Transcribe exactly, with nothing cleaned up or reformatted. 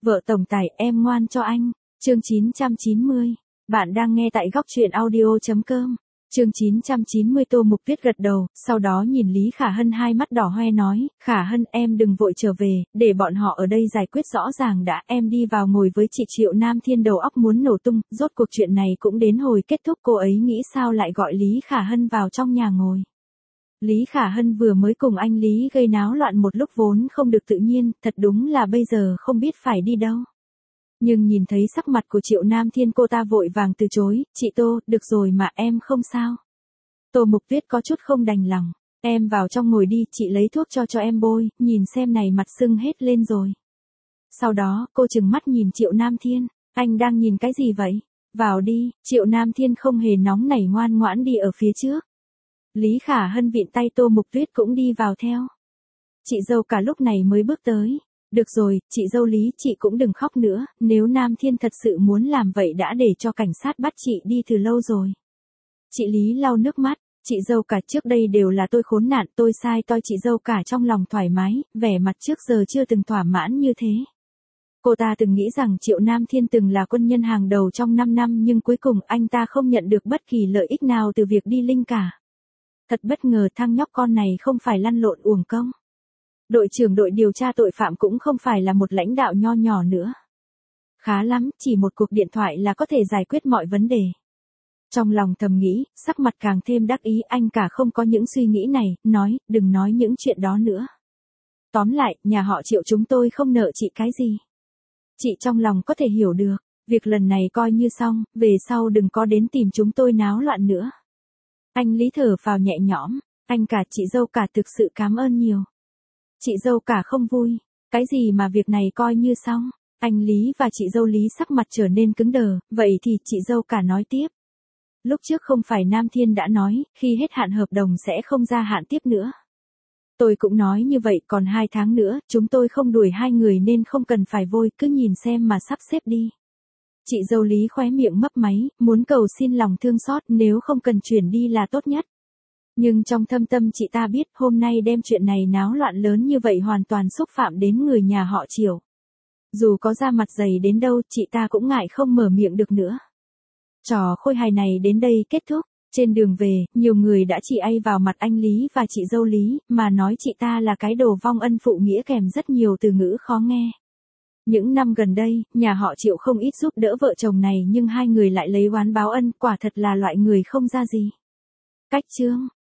Vợ tổng tài em ngoan cho anh. Chương chín trăm chín mươi. Bạn đang nghe tại góc truyện audio.com. Chương chín trăm chín mươi. Tô Mục Tuyết gật đầu, sau đó nhìn Lý Khả Hân hai mắt đỏ hoe nói, Khả Hân em đừng vội trở về, để bọn họ ở đây giải quyết rõ ràng đã, em đi vào ngồi với chị Triệu Nam Thiên đầu óc muốn nổ tung, rốt cuộc chuyện này cũng đến hồi kết thúc, cô ấy nghĩ sao lại gọi Lý Khả Hân vào trong nhà ngồi. Lý Khả Hân vừa mới cùng anh Lý gây náo loạn một lúc vốn không được tự nhiên, thật đúng là bây giờ không biết phải đi đâu. Nhưng nhìn thấy sắc mặt của Triệu Nam Thiên cô ta vội vàng từ chối, chị Tô, được rồi mà em không sao. Tô Mục Tuyết có chút không đành lòng, em vào trong ngồi đi, chị lấy thuốc cho cho em bôi, nhìn xem này mặt sưng hết lên rồi. Sau đó, cô trừng mắt nhìn Triệu Nam Thiên, anh đang nhìn cái gì vậy? Vào đi, Triệu Nam Thiên không hề nóng nảy ngoan ngoãn đi ở phía trước. Lý Khả Hân vịn tay Tô Mục Tuyết cũng đi vào theo. Chị dâu cả lúc này mới bước tới. Được rồi, chị dâu Lý, chị cũng đừng khóc nữa, nếu Nam Thiên thật sự muốn làm vậy đã để cho cảnh sát bắt chị đi từ lâu rồi. Chị Lý lau nước mắt, chị dâu cả trước đây đều là tôi khốn nạn, tôi sai toi, chị dâu cả trong lòng thoải mái, vẻ mặt trước giờ chưa từng thỏa mãn như thế. Cô ta từng nghĩ rằng Triệu Nam Thiên từng là quân nhân hàng đầu trong năm năm nhưng cuối cùng anh ta không nhận được bất kỳ lợi ích nào từ việc đi linh cả. Thật bất ngờ thằng nhóc con này không phải lăn lộn uổng công. Đội trưởng đội điều tra tội phạm cũng không phải là một lãnh đạo nho nhỏ nữa. Khá lắm, chỉ một cuộc điện thoại là có thể giải quyết mọi vấn đề. Trong lòng thầm nghĩ, sắc mặt càng thêm đắc ý, anh cả không có những suy nghĩ này, nói, đừng nói những chuyện đó nữa. Tóm lại, nhà họ Triệu chúng tôi không nợ chị cái gì. Chị trong lòng có thể hiểu được, việc lần này coi như xong, về sau đừng có đến tìm chúng tôi náo loạn nữa. Anh Lý thở phào nhẹ nhõm, anh cả chị dâu cả thực sự cảm ơn nhiều. Chị dâu cả không vui, cái gì mà việc này coi như xong, anh Lý và chị dâu Lý sắc mặt trở nên cứng đờ, vậy thì chị dâu cả nói tiếp. Lúc trước không phải Nam Thiên đã nói, khi hết hạn hợp đồng sẽ không gia hạn tiếp nữa. Tôi cũng nói như vậy, còn hai tháng nữa, chúng tôi không đuổi hai người nên không cần phải vội, cứ nhìn xem mà sắp xếp đi. Chị dâu Lý khóe miệng mấp máy, muốn cầu xin lòng thương xót, nếu không cần chuyển đi là tốt nhất. Nhưng trong thâm tâm chị ta biết hôm nay đem chuyện này náo loạn lớn như vậy hoàn toàn xúc phạm đến người nhà họ Triệu. Dù có ra mặt dày đến đâu, chị ta cũng ngại không mở miệng được nữa. Trò khôi hài này đến đây kết thúc. Trên đường về, nhiều người đã chỉ ay vào mặt anh Lý và chị dâu Lý, mà nói chị ta là cái đồ vong ân phụ nghĩa kèm rất nhiều từ ngữ khó nghe. Những năm gần đây, nhà họ Triệu không ít giúp đỡ vợ chồng này nhưng hai người lại lấy oán báo ân, quả thật là loại người không ra gì. Cách chương